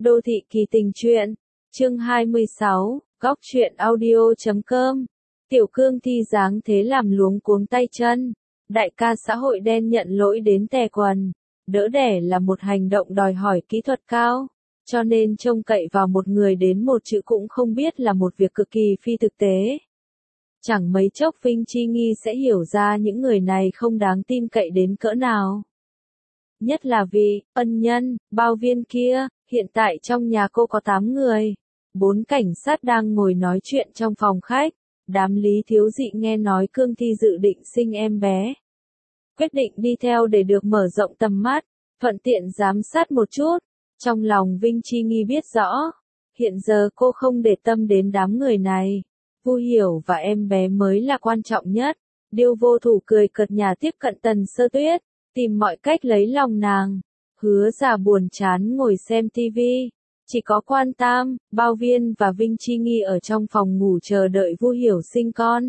Đô thị kỳ tình truyện, chương 26, góc truyện audio.com. Tiểu Cương Thi dáng thế làm luống cuống tay chân, đại ca xã hội đen nhận lỗi đến tè quần. Đỡ đẻ là một hành động đòi hỏi kỹ thuật cao, cho nên trông cậy vào một người đến một chữ cũng không biết là một việc cực kỳ phi thực tế. Chẳng mấy chốc Vinh Chi Nghi sẽ hiểu ra những người này không đáng tin cậy đến cỡ nào. Nhất là vì, ân nhân, bao viên kia, hiện tại trong nhà cô có 8 người. 4 cảnh sát đang ngồi nói chuyện trong phòng khách. Đám Lý Thiếu Dị nghe nói Cương Thi dự định sinh em bé. Quyết định đi theo để được mở rộng tầm mắt, thuận tiện giám sát một chút. Trong lòng Vinh Chi Nghi biết rõ, hiện giờ cô không để tâm đến đám người này. Vu Hiểu và em bé mới là quan trọng nhất. Điêu Vô Thủ cười cợt nhả tiếp cận Tần Sơ Tuyết, tìm mọi cách lấy lòng nàng. Hứa Già buồn chán ngồi xem tivi, chỉ có Quan Tam, Bao Viên và Vinh Chi Nghi ở trong phòng ngủ chờ đợi Vu Hiểu sinh con.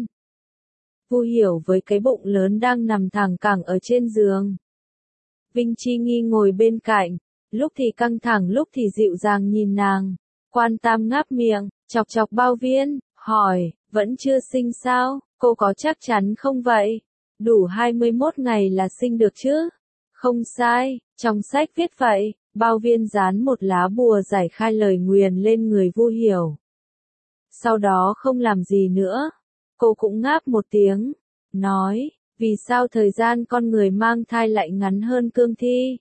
Vu Hiểu với cái bụng lớn đang nằm thẳng cẳng ở trên giường. Vinh Chi Nghi ngồi bên cạnh, lúc thì căng thẳng lúc thì dịu dàng nhìn nàng. Quan Tam ngáp miệng, chọc chọc Bao Viên, hỏi, vẫn chưa sinh sao, cô có chắc chắn không vậy? Đủ 21 ngày là sinh được chứ? Không sai, trong sách viết vậy. Bao Viên dán một lá bùa giải khai lời nguyền lên người Vu Hiểu. Sau đó không làm gì nữa. Cô cũng ngáp một tiếng, nói, vì sao thời gian con người mang thai lại ngắn hơn Cương Thi?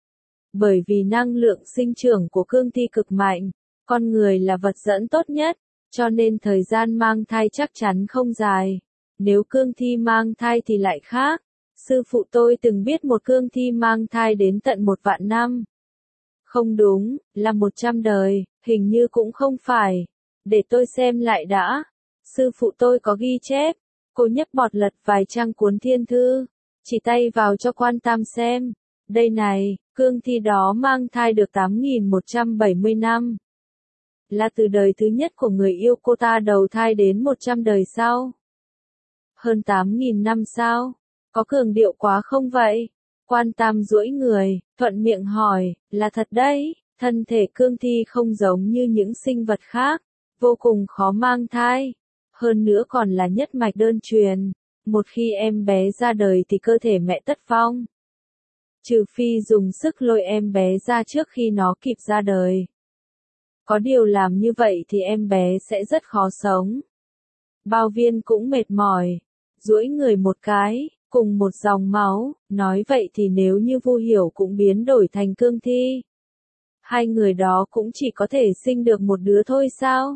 Bởi vì năng lượng sinh trưởng của Cương Thi cực mạnh, con người là vật dẫn tốt nhất, cho nên thời gian mang thai chắc chắn không dài. Nếu Cương Thi mang thai thì lại khác. Sư phụ tôi từng biết một Cương Thi mang thai đến tận 1 vạn năm. Không đúng, là 100 đời, hình như cũng không phải. Để tôi xem lại đã. Sư phụ tôi có ghi chép. Cô nhấc bọt lật vài trang cuốn thiên thư, chỉ tay vào cho Quan Tam xem. Đây này, Cương Thi đó mang thai được 8.170 năm. Là từ đời thứ nhất của người yêu cô ta đầu thai đến 100 đời sau. Hơn 8.000 năm sao? Có cường điệu quá không vậy? Quan Tam duỗi người, thuận miệng hỏi, là thật đấy, thân thể Cương Thi không giống như những sinh vật khác, vô cùng khó mang thai. Hơn nữa còn là nhất mạch đơn truyền, một khi em bé ra đời thì cơ thể mẹ tất vong. Trừ phi dùng sức lôi em bé ra trước khi nó kịp ra đời. Có điều làm như vậy thì em bé sẽ rất khó sống. Bao Viên cũng mệt mỏi, duỗi người một cái, cùng một dòng máu, nói vậy thì nếu như Vu Hiểu cũng biến đổi thành Cương Thi, hai người đó cũng chỉ có thể sinh được một đứa thôi sao?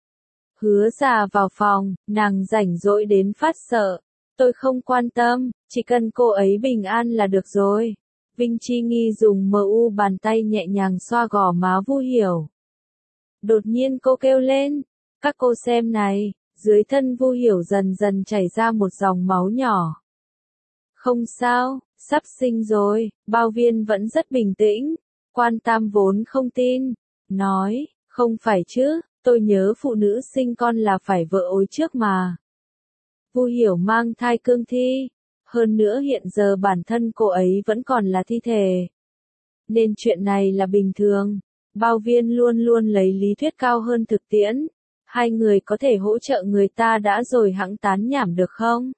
Hứa Già vào phòng, nàng rảnh rỗi đến phát sợ. Tôi không quan tâm, chỉ cần cô ấy bình an là được rồi. Vinh Chi Nghi dùng mu bàn tay nhẹ nhàng xoa gò má Vu Hiểu. Đột nhiên cô kêu lên, các cô xem này, dưới thân Vu Hiểu dần dần chảy ra một dòng máu nhỏ. Không sao, sắp sinh rồi. Bao Viên vẫn rất bình tĩnh. Quan Tam vốn không tin, nói, không phải chứ, tôi nhớ phụ nữ sinh con là phải vợ ối trước mà. Vu Hiểu mang thai Cương Thi, hơn nữa hiện giờ bản thân cô ấy vẫn còn là thi thể, nên chuyện này là bình thường. Bao Viên luôn luôn lấy lý thuyết cao hơn thực tiễn. Hai người có thể hỗ trợ người ta đã rồi hẵng tán nhảm được không?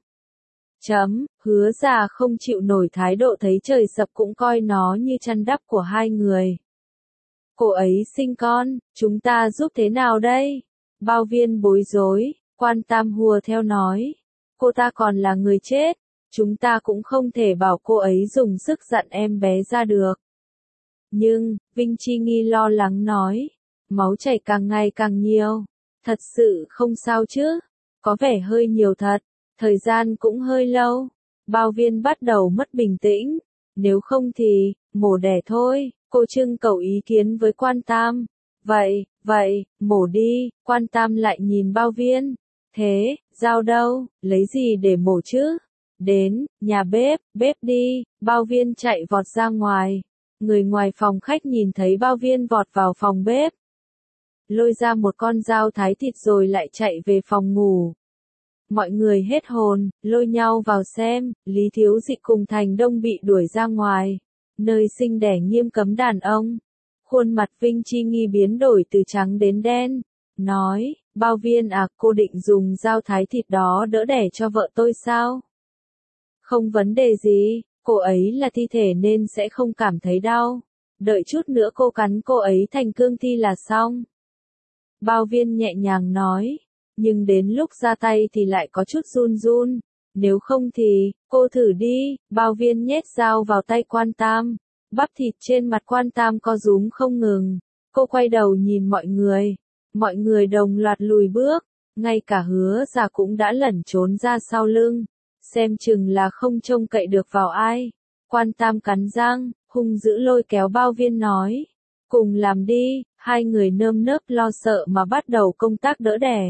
Hứa Già không chịu nổi thái độ thấy trời sập cũng coi nó như chăn đắp của hai người. Cô ấy sinh con, chúng ta giúp thế nào đây? Bao Viên bối rối, Quan Tam hùa theo nói. Cô ta còn là người chết, chúng ta cũng không thể bảo cô ấy dùng sức dặn em bé ra được. Nhưng, Vinh Chi Nghi lo lắng nói, máu chảy càng ngày càng nhiều. Thật sự không sao chứ? Có vẻ hơi nhiều thật, thời gian cũng hơi lâu. Bao Viên bắt đầu mất bình tĩnh. Nếu không thì, mổ đẻ thôi. Cô trưng cầu ý kiến với Quan Tam. Vậy, mổ đi. Quan Tam lại nhìn Bao Viên. Thế, dao đâu, lấy gì để mổ chứ? Đến, nhà bếp đi. Bao Viên chạy vọt ra ngoài. Người ngoài phòng khách nhìn thấy Bao Viên vọt vào phòng bếp, lôi ra một con dao thái thịt rồi lại chạy về phòng ngủ. Mọi người hết hồn, lôi nhau vào xem. Lý Thiếu Dị cùng Thành Đông bị đuổi ra ngoài, nơi sinh đẻ nghiêm cấm đàn ông. Khuôn mặt Vinh Chi Nghi biến đổi từ trắng đến đen. Nói, Bao Viên à, cô định dùng dao thái thịt đó đỡ đẻ cho vợ tôi sao? Không vấn đề gì, cô ấy là thi thể nên sẽ không cảm thấy đau. Đợi chút nữa cô cắn cô ấy thành cương thi là xong. Bao Viên nhẹ nhàng nói, nhưng đến lúc ra tay thì lại có chút run run. Nếu không thì, cô thử đi. Bao Viên nhét dao vào tay Quan Tam. Bắp thịt trên mặt Quan Tam co rúm không ngừng. Cô quay đầu nhìn mọi người. Mọi người đồng loạt lùi bước. Ngay cả Hứa Già cũng đã lẩn trốn ra sau lưng. Xem chừng là không trông cậy được vào ai. Quan Tam cắn răng, hung dữ lôi kéo Bao Viên nói. Cùng làm đi. Hai người nơm nớp lo sợ mà bắt đầu công tác đỡ đẻ.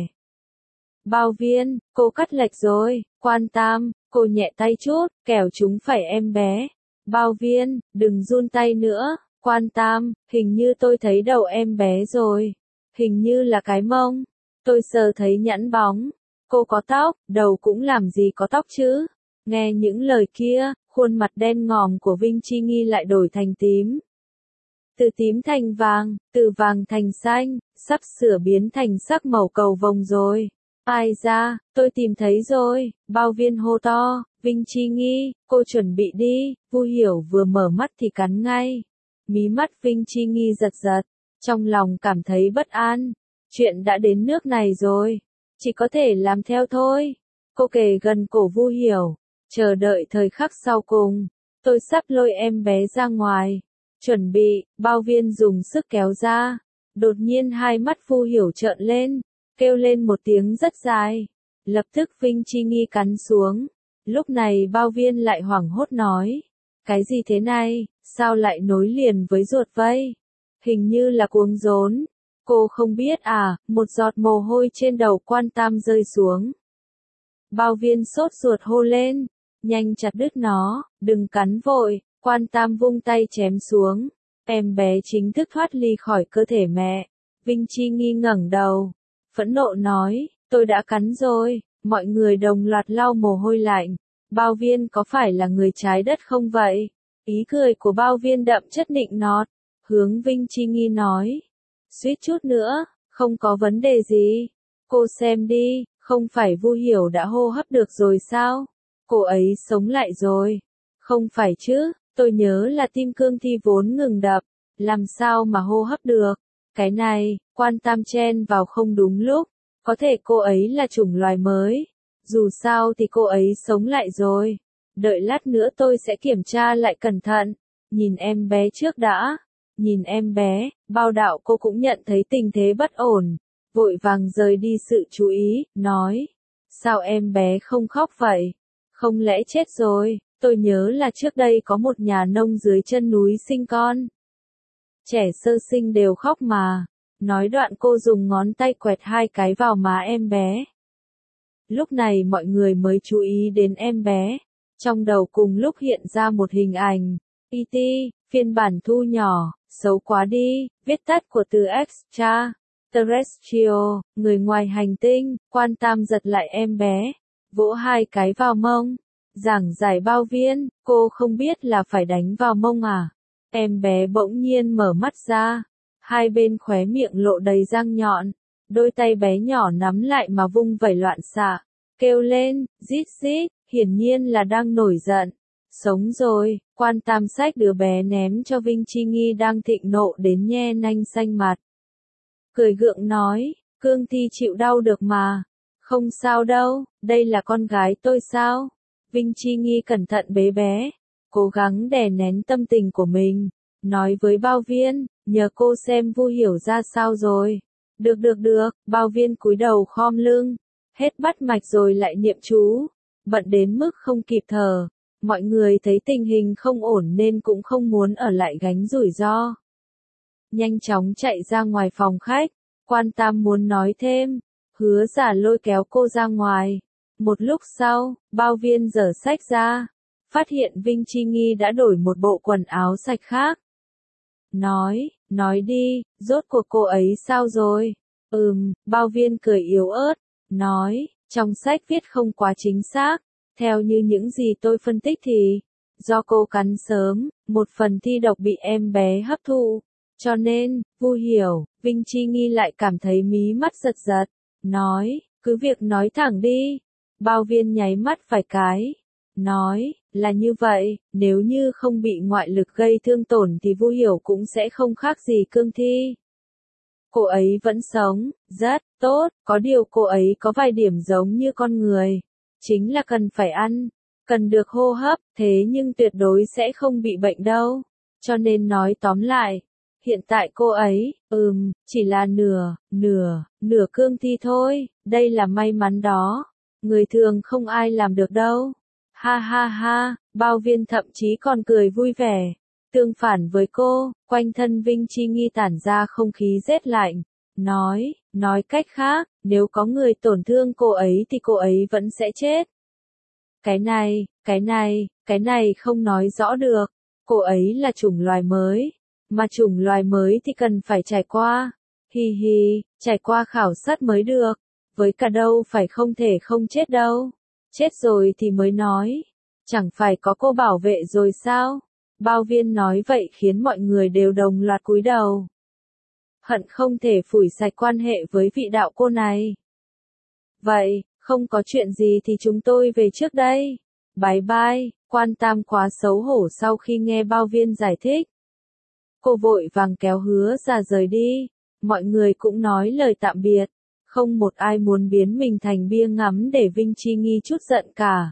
Bao Viên, cô cắt lệch rồi. Quan Tam, cô nhẹ tay chút, kẻo chúng phải em bé. Bao Viên, đừng run tay nữa. Quan Tam, hình như tôi thấy đầu em bé rồi. Hình như là cái mông. Tôi sờ thấy nhẵn bóng. Cô có tóc, đầu cũng làm gì có tóc chứ. Nghe những lời kia, khuôn mặt đen ngòm của Vinh Chi Nghi lại đổi thành tím. Từ tím thành vàng, từ vàng thành xanh, sắp sửa biến thành sắc màu cầu vồng rồi. Ai ra, tôi tìm thấy rồi. Bao Viên hô to, Vinh Chi Nghi, cô chuẩn bị đi. Vu Hiểu vừa mở mắt thì cắn ngay. Mí mắt Vinh Chi Nghi giật giật, trong lòng cảm thấy bất an. Chuyện đã đến nước này rồi, chỉ có thể làm theo thôi. Cô kề gần cổ Vu Hiểu, chờ đợi thời khắc sau cùng. Tôi sắp lôi em bé ra ngoài. Chuẩn bị, Bao Viên dùng sức kéo ra. Đột nhiên hai mắt Vu Hiểu trợn lên, kêu lên một tiếng rất dài. Lập tức Vinh Chi Nghi cắn xuống. Lúc này Bao Viên lại hoảng hốt nói. Cái gì thế này, sao lại nối liền với ruột vậy? Hình như là cuống rốn. Cô không biết à, một giọt mồ hôi trên đầu Quan Tam rơi xuống. Bao Viên sốt ruột hô lên. Nhanh chặt đứt nó, đừng cắn vội. Quan Tam vung tay chém xuống. Em bé chính thức thoát ly khỏi cơ thể mẹ. Vinh Chi Nghi ngẩng đầu, phẫn nộ nói, tôi đã cắn rồi. Mọi người đồng loạt lau mồ hôi lạnh. Bao Viên có phải là người trái đất không vậy? Ý cười của Bao Viên đậm chất nịnh nọt. Hướng Vinh Chi Nghi nói. Suýt chút nữa, không có vấn đề gì. Cô xem đi, không phải Vu Hiểu đã hô hấp được rồi sao? Cô ấy sống lại rồi. Không phải chứ, tôi nhớ là tim cương thi vốn ngừng đập. Làm sao mà hô hấp được? Cái này, Quan Tam chen vào không đúng lúc. Có thể cô ấy là chủng loài mới. Dù sao thì cô ấy sống lại rồi. Đợi lát nữa tôi sẽ kiểm tra lại cẩn thận. Nhìn em bé trước đã. Nhìn em bé, Bao Đạo cô cũng nhận thấy tình thế bất ổn. Vội vàng rời đi sự chú ý, nói. Sao em bé không khóc vậy? Không lẽ chết rồi? Tôi nhớ là trước đây có một nhà nông dưới chân núi sinh con. Trẻ sơ sinh đều khóc mà. Nói đoạn cô dùng ngón tay quẹt hai cái vào má em bé. Lúc này mọi người mới chú ý đến em bé. Trong đầu cùng lúc hiện ra một hình ảnh. E.T., phiên bản thu nhỏ, xấu quá đi, viết tắt của từ extra, terrestrial, người ngoài hành tinh. Quan Tam giật lại em bé, vỗ hai cái vào mông. Giảng giải Bao Viên, cô không biết là phải đánh vào mông à? Em bé bỗng nhiên mở mắt ra, hai bên khóe miệng lộ đầy răng nhọn, đôi tay bé nhỏ nắm lại mà vung vẩy loạn xạ, kêu lên, rít rít, hiển nhiên là đang nổi giận. Sống rồi. Quan Tam xách đứa bé ném cho Vinh Chi Nghi đang thịnh nộ đến nhe nanh xanh mặt. Cười gượng nói, cương thi chịu đau được mà. Không sao đâu, đây là con gái tôi sao? Vinh Chi Nghi cẩn thận bế bé, cố gắng đè nén tâm tình của mình, nói với Bao Viên, nhờ cô xem Vu Hiểu ra sao rồi. Được, Bao Viên cúi đầu khom lưng, hết bắt mạch rồi lại niệm chú, bận đến mức không kịp thở. Mọi người thấy tình hình không ổn nên cũng không muốn ở lại gánh rủi ro. Nhanh chóng chạy ra ngoài phòng khách, Quan Tam muốn nói thêm, Hứa Giả lôi kéo cô ra ngoài. Một lúc sau, Bao Viên giở sách ra, phát hiện Vinh Chi Nghi đã đổi một bộ quần áo sạch khác. Nói đi, rốt cuộc cô ấy sao rồi? Bao Viên cười yếu ớt, nói, trong sách viết không quá chính xác. Theo như những gì tôi phân tích thì, do cô cắn sớm, một phần thi độc bị em bé hấp thụ, Cho nên, Vu Hiểu, Vinh Chi Nghi lại cảm thấy mí mắt giật giật, nói, cứ việc nói thẳng đi. Bao Viên nháy mắt vài cái, nói, là như vậy, nếu như không bị ngoại lực gây thương tổn thì Vu Hiểu cũng sẽ không khác gì cương thi. Cô ấy vẫn sống, rất tốt, có điều cô ấy có vài điểm giống như con người. Chính là cần phải ăn, cần được hô hấp, thế nhưng tuyệt đối sẽ không bị bệnh đâu. Cho nên nói tóm lại, hiện tại cô ấy, chỉ là nửa cương thi thôi, đây là may mắn đó. Người thường không ai làm được đâu. Ha ha ha, Bao Viên thậm chí còn cười vui vẻ. Tương phản với cô, quanh thân Vinh Chi Nghi tản ra không khí rét lạnh. Nói cách khác, nếu có người tổn thương cô ấy thì cô ấy vẫn sẽ chết. Cái này không nói rõ được. Cô ấy là chủng loài mới. Mà chủng loài mới thì cần phải trải qua. Trải qua khảo sát mới được. Với cả đâu phải không thể không chết đâu. Chết rồi thì mới nói. Chẳng phải có cô bảo vệ rồi sao? Bao Viên nói vậy khiến mọi người đều đồng loạt cúi đầu. Hận không thể phủi sạch quan hệ với vị đạo cô này. Vậy, không có chuyện gì thì chúng tôi về trước đây. Bye bye, Quan Tam quá xấu hổ sau khi nghe Bao Viên giải thích. Cô vội vàng kéo Hứa Ra rời đi. Mọi người cũng nói lời tạm biệt. Không một ai muốn biến mình thành bia ngắm để Vinh Chi Nghi chút giận cả.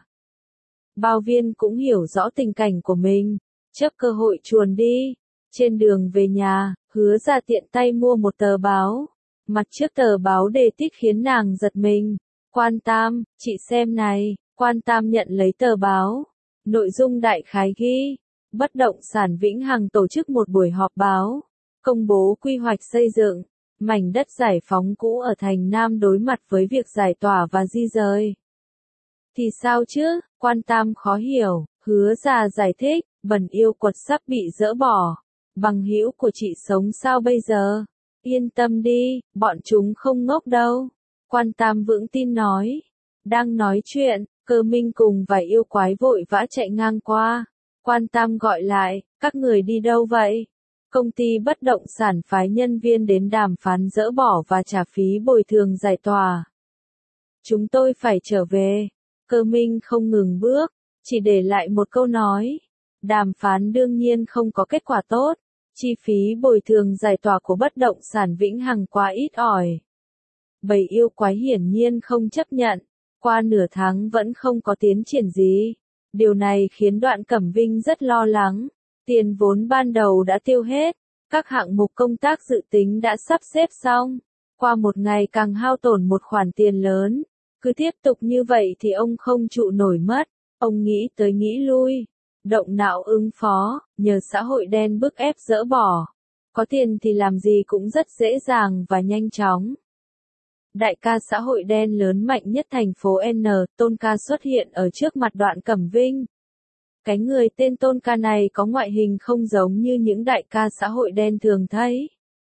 Bao Viên cũng hiểu rõ tình cảnh của mình, chấp cơ hội chuồn đi. Trên đường về nhà, Hứa Ra tiện tay mua một tờ báo. Mặt trước tờ báo đề tích khiến nàng giật mình. Quan Tam, chị xem này. Quan Tam nhận lấy tờ báo. Nội dung đại khái ghi, bất động sản Vĩnh Hằng tổ chức một buổi họp báo, công bố quy hoạch xây dựng. Mảnh đất giải phóng cũ ở thành Nam đối mặt với việc giải tỏa và di rời. Thì sao chứ? Quan Tam khó hiểu. Hứa Ra giải thích, bẩn yêu quật sắp bị dỡ bỏ. Bằng hữu của chị sống sao bây giờ? Yên tâm đi, bọn chúng không ngốc đâu. Quan Tam vững tin nói. Đang nói chuyện, Cơ Minh cùng vài yêu quái vội vã chạy ngang qua. Quan Tam gọi lại, các người đi đâu vậy? Công ty bất động sản phái nhân viên đến đàm phán dỡ bỏ và trả phí bồi thường giải tỏa. Chúng tôi phải trở về. Cơ Minh không ngừng bước, chỉ để lại một câu nói. Đàm phán đương nhiên không có kết quả tốt. Chi phí bồi thường giải tỏa của bất động sản Vĩnh Hằng quá ít ỏi. Bầy yêu quái hiển nhiên không chấp nhận. Qua nửa tháng vẫn không có tiến triển gì. Điều này khiến Đoạn Cẩm Vinh rất lo lắng. Tiền vốn ban đầu đã tiêu hết. Các hạng mục công tác dự tính đã sắp xếp xong. Qua một ngày càng hao tổn một khoản tiền lớn. Cứ tiếp tục như vậy thì ông không trụ nổi mất. Ông nghĩ tới nghĩ lui. Động não ứng phó, nhờ xã hội đen bức ép dỡ bỏ. Có tiền thì làm gì cũng rất dễ dàng và nhanh chóng. Đại ca xã hội đen lớn mạnh nhất thành phố N, Tôn Ca xuất hiện ở trước mặt Đoạn Cẩm Vinh. Cái người tên Tôn Ca này có ngoại hình không giống như những đại ca xã hội đen thường thấy.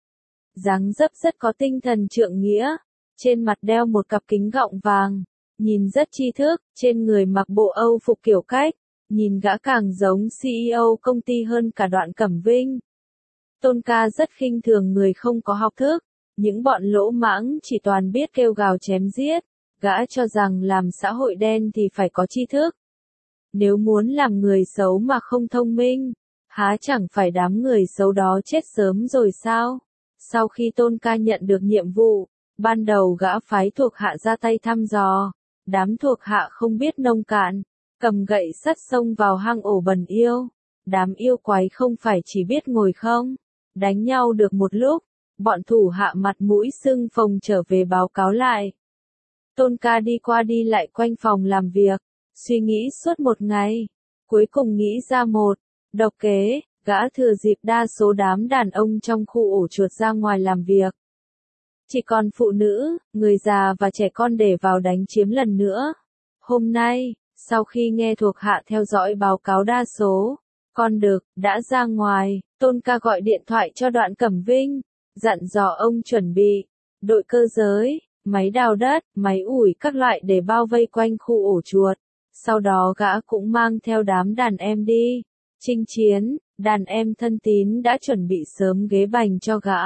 Dáng dấp rất có tinh thần trượng nghĩa, trên mặt đeo một cặp kính gọng vàng, nhìn rất tri thức, trên người mặc bộ Âu phục kiểu cách, nhìn gã càng giống CEO công ty hơn cả Đoạn Cẩm Vinh. Tôn Ca rất khinh thường người không có học thức. Những bọn lỗ mãng chỉ toàn biết kêu gào chém giết, gã cho rằng làm xã hội đen thì phải có tri thức. Nếu muốn làm người xấu mà không thông minh, há chẳng phải đám người xấu đó chết sớm rồi sao? Sau khi Tôn Ca nhận được nhiệm vụ, ban đầu gã phái thuộc hạ ra tay thăm dò, đám thuộc hạ không biết nông cạn, cầm gậy sắt xông vào hang ổ bần yêu. Đám yêu quái không phải chỉ biết ngồi không, đánh nhau được một lúc. Bọn thủ hạ mặt mũi sưng phồng trở về báo cáo lại. Tôn Ca đi qua đi lại quanh phòng làm việc, suy nghĩ suốt một ngày. Cuối cùng nghĩ ra một độc kế, gã thừa dịp đa số đám đàn ông trong khu ổ chuột ra ngoài làm việc. Chỉ còn phụ nữ, người già và trẻ con để vào đánh chiếm lần nữa. Hôm nay, sau khi nghe thuộc hạ theo dõi báo cáo đa số, con đực đã ra ngoài, Tôn Ca gọi điện thoại cho Đoạn Cẩm Vinh. Dặn dò ông chuẩn bị đội cơ giới, máy đào đất, máy ủi các loại để bao vây quanh khu ổ chuột. Sau đó gã cũng mang theo đám đàn em đi chinh chiến. Đàn em thân tín đã chuẩn bị sớm ghế bành cho gã.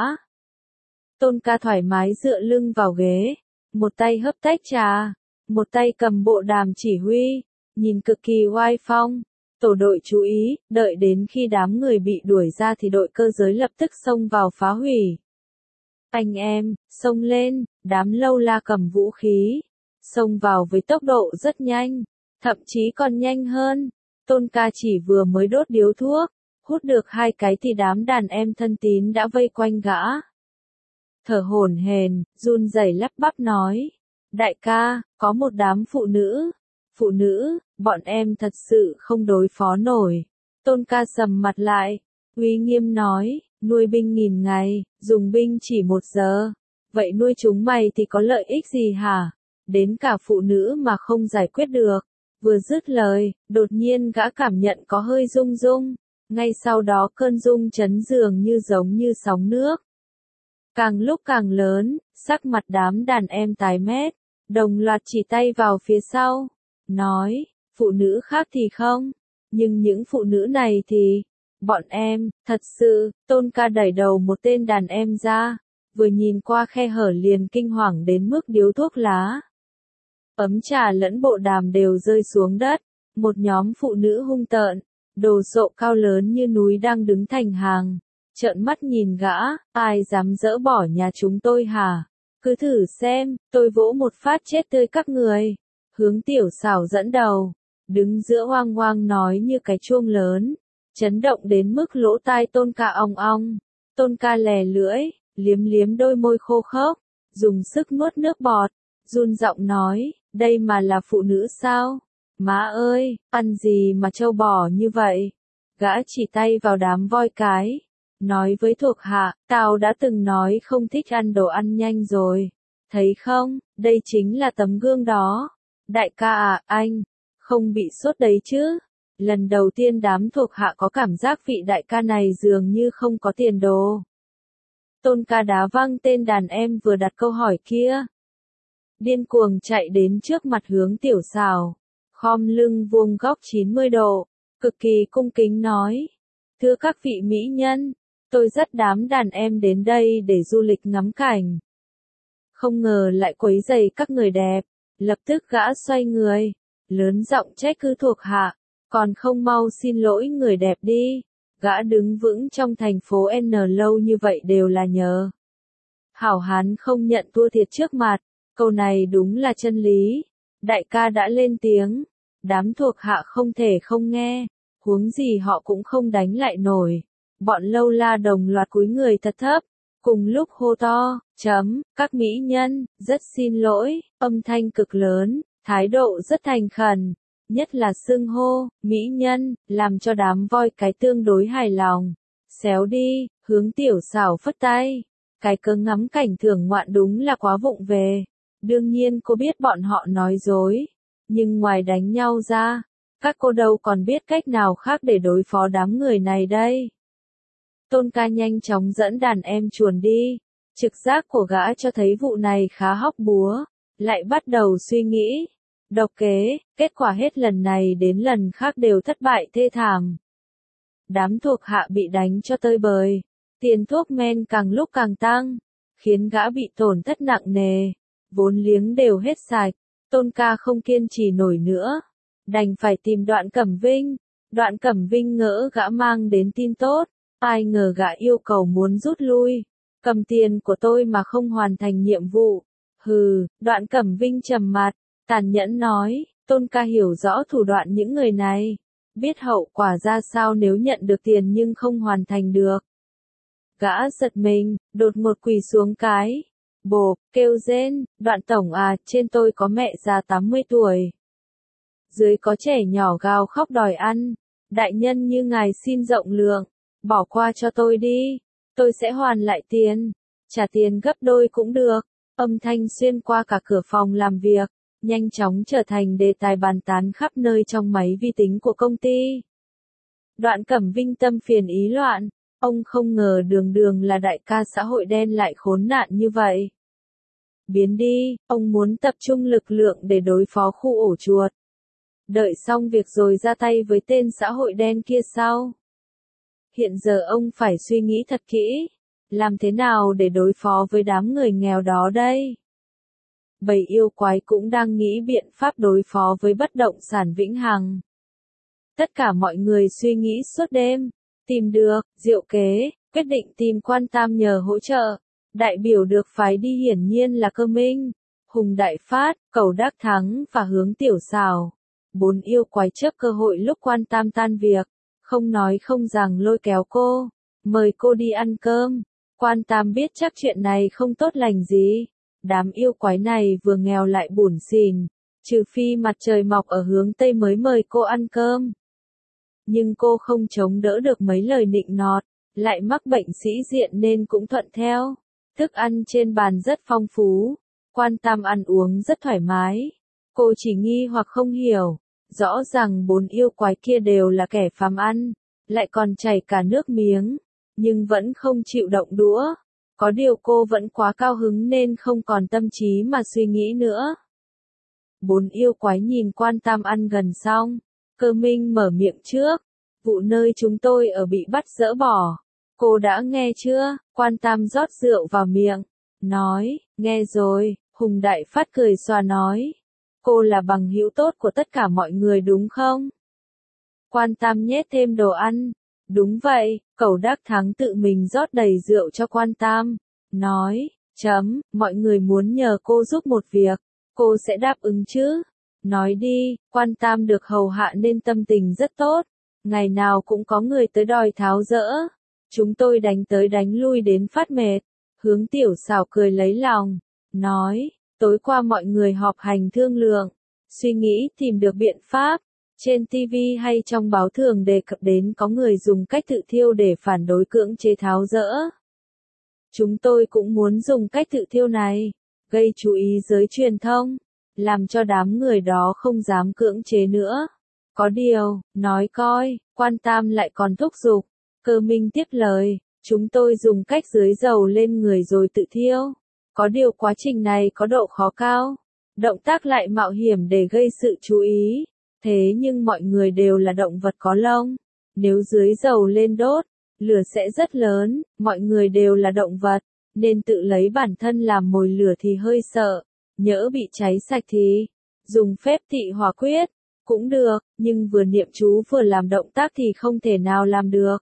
Tôn ca thoải mái dựa lưng vào ghế, một tay hấp tách trà, một tay cầm bộ đàm chỉ huy, nhìn cực kỳ oai phong. Tổ đội chú ý, đợi đến khi đám người bị đuổi ra thì đội cơ giới lập tức xông vào phá hủy. Anh em, xông lên, đám lâu la cầm vũ khí, xông vào với tốc độ rất nhanh, thậm chí còn nhanh hơn. Tôn ca chỉ vừa mới đốt điếu thuốc, hút được 2 cái thì đám đàn em thân tín đã vây quanh gã. Thở hổn hển, run rẩy lắp bắp nói, đại ca, có một đám phụ nữ, bọn em thật sự không đối phó nổi. Tôn ca sầm mặt lại, uy nghiêm nói, nuôi binh 1000 ngày, dùng binh chỉ 1 giờ, vậy nuôi chúng mày thì có lợi ích gì hả? Đến cả phụ nữ mà không giải quyết được. Vừa dứt lời, đột nhiên gã cảm nhận có hơi rung rung, ngay sau đó cơn rung chấn dường như giống như sóng nước. Càng lúc càng lớn, sắc mặt đám đàn em tái mét, đồng loạt chỉ tay vào phía sau, nói, phụ nữ khác thì không, nhưng những phụ nữ này thì, bọn em, thật sự. Tôn ca đẩy đầu một tên đàn em ra, vừa nhìn qua khe hở liền kinh hoàng đến mức điếu thuốc lá, ấm trà lẫn bộ đàm đều rơi xuống đất. Một nhóm phụ nữ hung tợn, đồ sộ cao lớn như núi đang đứng thành hàng, trợn mắt nhìn gã, ai dám dỡ bỏ nhà chúng tôi hả? Cứ thử xem, tôi vỗ một phát chết tươi các người. Hướng Tiểu Xảo dẫn đầu, đứng giữa hoang hoang nói như cái chuông lớn, chấn động đến mức lỗ tai Tôn ca ong ong. Tôn ca lè lưỡi, liếm liếm đôi môi khô khốc, dùng sức nuốt nước bọt, run giọng nói, đây mà là phụ nữ sao? Má ơi, ăn gì mà trâu bò như vậy? Gã chỉ tay vào đám voi cái, nói với thuộc hạ, tao đã từng nói không thích ăn đồ ăn nhanh rồi. Thấy không, đây chính là tấm gương đó. Đại ca à, anh, không bị sốt đấy chứ? Lần đầu tiên đám thuộc hạ có cảm giác vị đại ca này dường như không có tiền đồ. Tôn ca đá văng tên đàn em vừa đặt câu hỏi kia. Điên cuồng chạy đến trước mặt Hướng Tiểu Xảo, khom lưng vuông góc 90 độ, cực kỳ cung kính nói. Thưa các vị mỹ nhân, tôi dắt đám đàn em đến đây để du lịch ngắm cảnh. Không ngờ lại quấy rầy các người đẹp, lập tức gã xoay người, lớn giọng trách cứ thuộc hạ, còn không mau xin lỗi người đẹp đi. Gã đứng vững trong thành phố N lâu như vậy đều là nhờ hảo hán không nhận thua thiệt trước mặt, câu này đúng là chân lý. Đại ca đã lên tiếng, đám thuộc hạ không thể không nghe, huống gì họ cũng không đánh lại nổi. Bọn lâu la đồng loạt cúi người thật thấp, cùng lúc hô to, các mỹ nhân, rất xin lỗi, âm thanh cực lớn, thái độ rất thành khẩn, nhất là xưng hô, mỹ nhân, làm cho đám voi cái tương đối hài lòng. Xéo đi, Hướng Tiểu Xảo phất tay, cái cớ ngắm cảnh thưởng ngoạn đúng là quá vụng về. Đương nhiên cô biết bọn họ nói dối, nhưng ngoài đánh nhau ra, các cô đâu còn biết cách nào khác để đối phó đám người này đây. Tôn ca nhanh chóng dẫn đàn em chuồn đi, trực giác của gã cho thấy vụ này khá hóc búa, lại bắt đầu suy nghĩ, độc kế, kết quả hết lần này đến lần khác đều thất bại thê thảm. Đám thuộc hạ bị đánh cho tơi bời, tiền thuốc men càng lúc càng tăng, khiến gã bị tổn thất nặng nề, vốn liếng đều hết sạch. Tôn ca không kiên trì nổi nữa, đành phải tìm Đoạn Cẩm Vinh. Đoạn Cẩm Vinh ngỡ gã mang đến tin tốt, ai ngờ gã yêu cầu muốn rút lui, cầm tiền của tôi mà không hoàn thành nhiệm vụ. Hừ, Đoạn Cẩm Vinh trầm mặt, tàn nhẫn nói, Tôn ca hiểu rõ thủ đoạn những người này, biết hậu quả ra sao nếu nhận được tiền nhưng không hoàn thành được. Gã giật mình, đột ngột quỳ xuống cái. Bộp, kêu rên, Đoạn tổng à, trên tôi có mẹ già 80 tuổi. Dưới có trẻ nhỏ gào khóc đòi ăn. Đại nhân như ngài xin rộng lượng, bỏ qua cho tôi đi, tôi sẽ hoàn lại tiền, trả tiền gấp đôi cũng được. Âm thanh xuyên qua cả cửa phòng làm việc, nhanh chóng trở thành đề tài bàn tán khắp nơi trong máy vi tính của công ty. Đoạn Cẩm Vinh tâm phiền ý loạn, ông không ngờ đường đường là đại ca xã hội đen lại khốn nạn như vậy. Biến đi, ông muốn tập trung lực lượng để đối phó khu ổ chuột. Đợi xong việc rồi ra tay với tên xã hội đen kia sau. Hiện giờ ông phải suy nghĩ thật kỹ, làm thế nào để đối phó với đám người nghèo đó đây? Bầy yêu quái cũng đang nghĩ biện pháp đối phó với bất động sản Vĩnh Hằng. Tất cả mọi người suy nghĩ suốt đêm, tìm được, diệu kế, quyết định tìm Quan Tam nhờ hỗ trợ. Đại biểu được phái đi hiển nhiên là Cơ Minh, Hùng Đại Phát, Cẩu Đắc Thắng và Hướng Tiểu Sào. 4 yêu quái chớp cơ hội lúc Quan Tam tan việc, không nói không rằng lôi kéo cô, mời cô đi ăn cơm. Quan Tam biết chắc chuyện này không tốt lành gì. Đám yêu quái này vừa nghèo lại bủn xỉn, trừ phi mặt trời mọc ở hướng Tây mới mời cô ăn cơm. Nhưng cô không chống đỡ được mấy lời nịnh nọt, lại mắc bệnh sĩ diện nên cũng thuận theo. Thức ăn trên bàn rất phong phú, Quan Tam ăn uống rất thoải mái. Cô chỉ nghi hoặc không hiểu, rõ ràng 4 yêu quái kia đều là kẻ phàm ăn, lại còn chảy cả nước miếng, nhưng vẫn không chịu động đũa. Có điều cô vẫn quá cao hứng nên không còn tâm trí mà suy nghĩ nữa. 4 yêu quái nhìn Quan Tam ăn gần xong, Cơ Minh mở miệng trước. Vụ nơi chúng tôi ở bị bắt dỡ bỏ. Cô đã nghe chưa? Quan Tam rót rượu vào miệng. Nói, nghe rồi. Hùng Đại Phát cười xòa nói. Cô là bằng hữu tốt của tất cả mọi người đúng không? Quan Tam nhét thêm đồ ăn. Đúng vậy. Cẩu Đắc Thắng tự mình rót đầy rượu cho Quan Tam. Nói, mọi người muốn nhờ cô giúp một việc. Cô sẽ đáp ứng chứ? Nói đi. Quan Tam được hầu hạ nên tâm tình rất tốt. Ngày nào cũng có người tới đòi tháo dỡ. Chúng tôi đánh tới đánh lui đến phát mệt. Hướng Tiểu Sào cười lấy lòng. Nói, tối qua mọi người họp hành thương lượng. Suy nghĩ tìm được biện pháp. Trên TV hay trong báo thường đề cập đến có người dùng cách tự thiêu để phản đối cưỡng chế tháo dỡ. Chúng tôi cũng muốn dùng cách tự thiêu này. Gây chú ý giới truyền thông. Làm cho đám người đó không dám cưỡng chế nữa. Có điều, nói coi, Quan Tam lại còn thúc giục. Cơ Minh tiếp lời, chúng tôi dùng cách dưới dầu lên người rồi tự thiêu. Có điều quá trình này có độ khó cao. Động tác lại mạo hiểm để gây sự chú ý. Thế nhưng mọi người đều là động vật có lông. Nếu dưới dầu lên đốt, lửa sẽ rất lớn. Mọi người đều là động vật, nên tự lấy bản thân làm mồi lửa thì hơi sợ. Nhỡ bị cháy sạch thì dùng phép tị hỏa quyết. Cũng được, nhưng vừa niệm chú vừa làm động tác thì không thể nào làm được.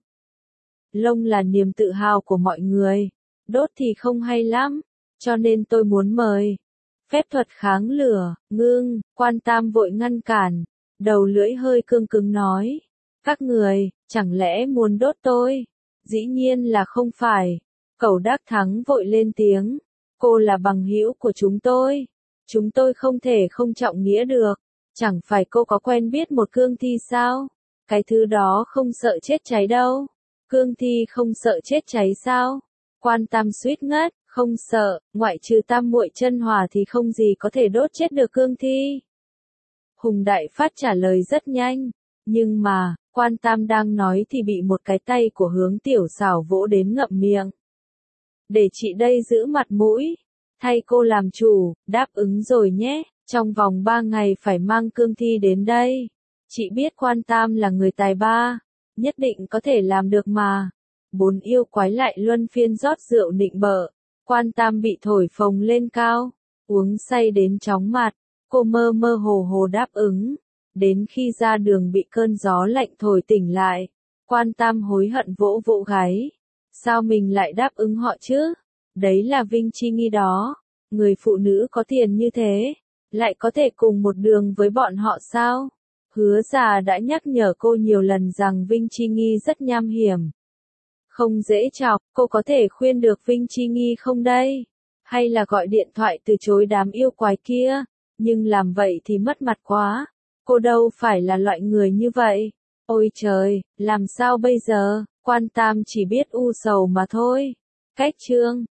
Lông là niềm tự hào của mọi người, đốt thì không hay lắm, cho nên tôi muốn mời. Phép thuật kháng lửa, ngưng, Quan Tam vội ngăn cản, đầu lưỡi hơi cương cứng nói. Các người, chẳng lẽ muốn đốt tôi? Dĩ nhiên là không phải. Cẩu Đắc Thắng vội lên tiếng. Cô là bằng hữu của chúng tôi. Chúng tôi không thể không trọng nghĩa được. Chẳng phải cô có quen biết một cương thi sao? Cái thứ đó không sợ chết cháy đâu. Cương thi không sợ chết cháy sao? Quan Tam suýt ngất, không sợ, ngoại trừ tam muội chân hỏa thì không gì có thể đốt chết được cương thi. Hùng Đại Phát trả lời rất nhanh, nhưng mà, Quan Tam đang nói thì bị một cái tay của Hướng Tiểu Sào vỗ đến ngậm miệng. Để chị đây giữ mặt mũi, thay cô làm chủ, đáp ứng rồi nhé. Trong vòng 3 ngày phải mang cương thi đến đây. Chị biết Quan Tam là người tài ba, nhất định có thể làm được mà. 4 yêu quái lại luân phiên rót rượu nịnh bợ. Quan Tam bị thổi phồng lên cao, uống say đến chóng mặt. Cô mơ mơ hồ hồ đáp ứng. Đến khi ra đường bị cơn gió lạnh thổi tỉnh lại. Quan Tam hối hận vỗ vỗ gáy. Sao mình lại đáp ứng họ chứ? Đấy là Vinh Chi Nghi đó. Người phụ nữ có tiền như thế, lại có thể cùng một đường với bọn họ sao? Hứa già đã nhắc nhở cô nhiều lần rằng Vinh Chi Nghi rất nham hiểm. Không dễ chọc, cô có thể khuyên được Vinh Chi Nghi không đây? Hay là gọi điện thoại từ chối đám yêu quái kia? Nhưng làm vậy thì mất mặt quá. Cô đâu phải là loại người như vậy. Ôi trời, làm sao bây giờ? Quan Tam chỉ biết u sầu mà thôi. Cách chương